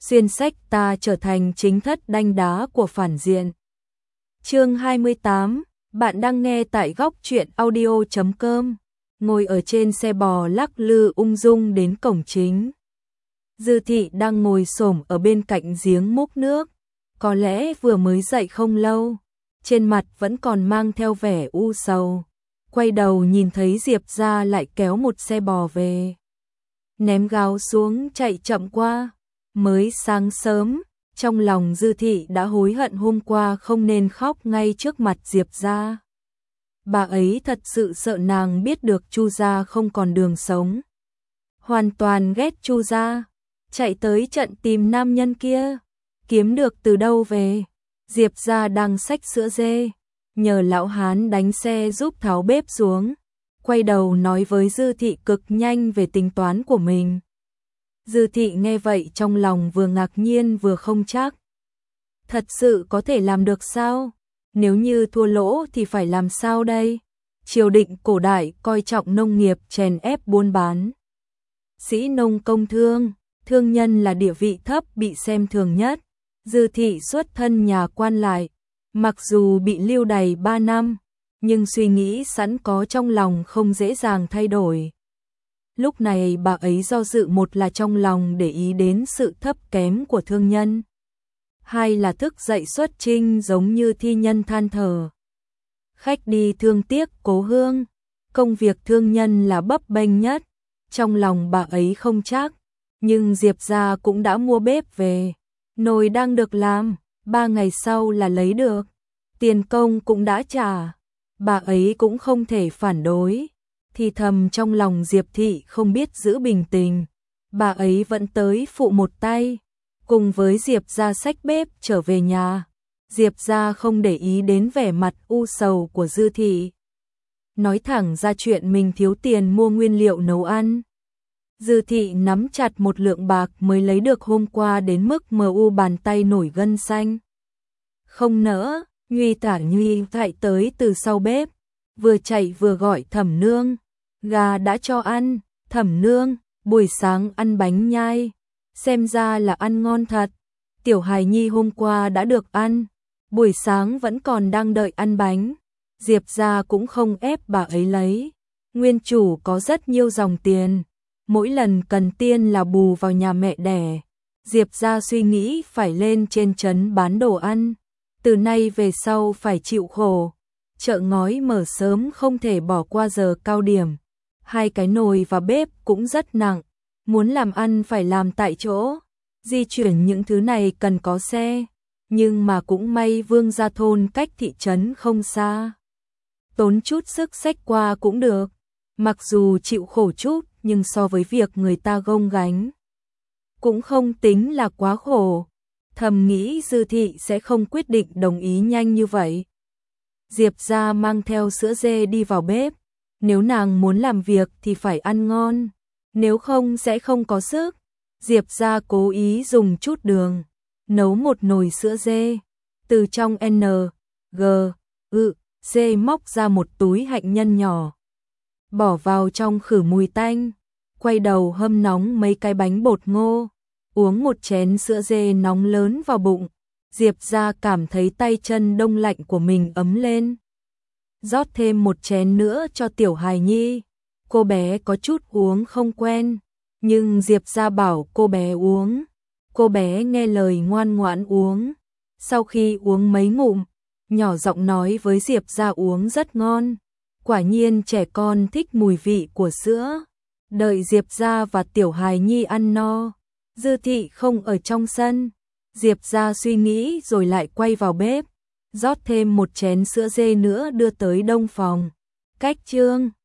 xuyên sách ta trở thành chính thất đanh đá của phản diện. Chương 28, bạn đang nghe tại góc truyện audio.com. Ngồi ở trên xe bò lắc lư ung dung đến cổng chính. Dư Thị đang ngồi xổm ở bên cạnh giếng múc nước, có lẽ vừa mới dậy không lâu, trên mặt vẫn còn mang theo vẻ u sầu. Quay đầu nhìn thấy Diệp gia lại kéo một xe bò về, ném gáo xuống chạy chậm qua. Mới sáng sớm, trong lòng Dư Thị đã hối hận hôm qua không nên khóc ngay trước mặt Diệp gia. Bà ấy thật sự sợ nàng biết được Chu gia không còn đường sống. Hoàn toàn ghét Chu gia, chạy tới trận tìm nam nhân kia, kiếm được từ đâu về. Diệp gia đang xách sữa dê, nhờ lão hán đánh xe giúp tháo bếp xuống, quay đầu nói với Dư Thị cực nhanh về tính toán của mình. Dư Thị nghe vậy trong lòng vừa ngạc nhiên vừa không chắc. Thật sự có thể làm được sao? Nếu như thua lỗ thì phải làm sao đây? Triều đình cổ đại coi trọng nông nghiệp, chèn ép buôn bán. Sĩ nông công thương, thương nhân là địa vị thấp bị xem thường nhất. Dư Thị xuất thân nhà quan lại, mặc dù bị lưu đày 3 năm, nhưng suy nghĩ sẵn có trong lòng không dễ dàng thay đổi. Lúc này bà ấy do dự, một là trong lòng để ý đến sự thấp kém của thương nhân, hai là thức dậy xuất trinh giống như thi nhân than thở. Khách đi thương tiếc cố hương, công việc thương nhân là bấp bênh nhất, trong lòng bà ấy không chắc, nhưng Diệp gia cũng đã mua bếp về, nồi đang được làm, 3 ngày sau là lấy được, tiền công cũng đã trả, bà ấy cũng không thể phản đối. Thì thầm trong lòng Diệp Thị không biết giữ bình tĩnh, bà ấy vẫn tới phụ một tay, cùng với Diệp gia xách bếp trở về nhà. Diệp gia không để ý đến vẻ mặt u sầu của Dư Thị, nói thẳng ra chuyện mình thiếu tiền mua nguyên liệu nấu ăn. Dư Thị nắm chặt một lượng bạc mới lấy được hôm qua đến mức bàn tay nổi gân xanh. Không nỡ, Nhuy tả Nhuy chạy tới từ sau bếp, vừa chạy vừa gọi Thẩm nương. Gà đã cho ăn, Thẩm nương, buổi sáng ăn bánh nhai, xem ra là ăn ngon thật. Tiểu hài nhi hôm qua đã được ăn, buổi sáng vẫn còn đang đợi ăn bánh. Diệp gia cũng không ép bà ấy lấy, nguyên chủ có rất nhiều dòng tiền, mỗi lần cần tiền là bù vào nhà mẹ đẻ. Diệp gia suy nghĩ phải lên trên trấn bán đồ ăn, từ nay về sau phải chịu khổ. Chợ ngói mở sớm không thể bỏ qua giờ cao điểm. 2 cái nồi và bếp cũng rất nặng, muốn làm ăn phải làm tại chỗ, di chuyển những thứ này cần có xe, nhưng mà cũng may Vương gia thôn cách thị trấn không xa, tốn chút sức xách qua cũng được, mặc dù chịu khổ chút nhưng so với việc người ta gông gánh, cũng không tính là quá khổ. Thầm nghĩ Dư Thị sẽ không quyết định đồng ý nhanh như vậy. Diệp gia mang theo sữa dê đi vào bếp. Nếu nàng muốn làm việc thì phải ăn ngon, nếu không sẽ không có sức. Diệp gia cố ý dùng chút đường, nấu một nồi sữa dê, từ trong dê móc ra một túi hạnh nhân nhỏ, bỏ vào trong khử mùi tanh, quay đầu hâm nóng mấy cái bánh bột ngô, uống một chén sữa dê nóng lớn vào bụng. Diệp gia cảm thấy tay chân đông lạnh của mình ấm lên. Rót thêm một chén nữa cho tiểu hài nhi. Cô bé có chút uống không quen, nhưng Diệp gia bảo cô bé uống. Cô bé nghe lời ngoan ngoãn uống. Sau khi uống mấy ngụm, nhỏ giọng nói với Diệp gia uống rất ngon. Quả nhiên trẻ con thích mùi vị của sữa. Đợi Diệp gia và tiểu hài nhi ăn no, Dư Thị không ở trong sân. Diệp gia suy nghĩ rồi lại quay vào bếp, rót thêm một chén sữa dê nữa đưa tới đông phòng. Cách chương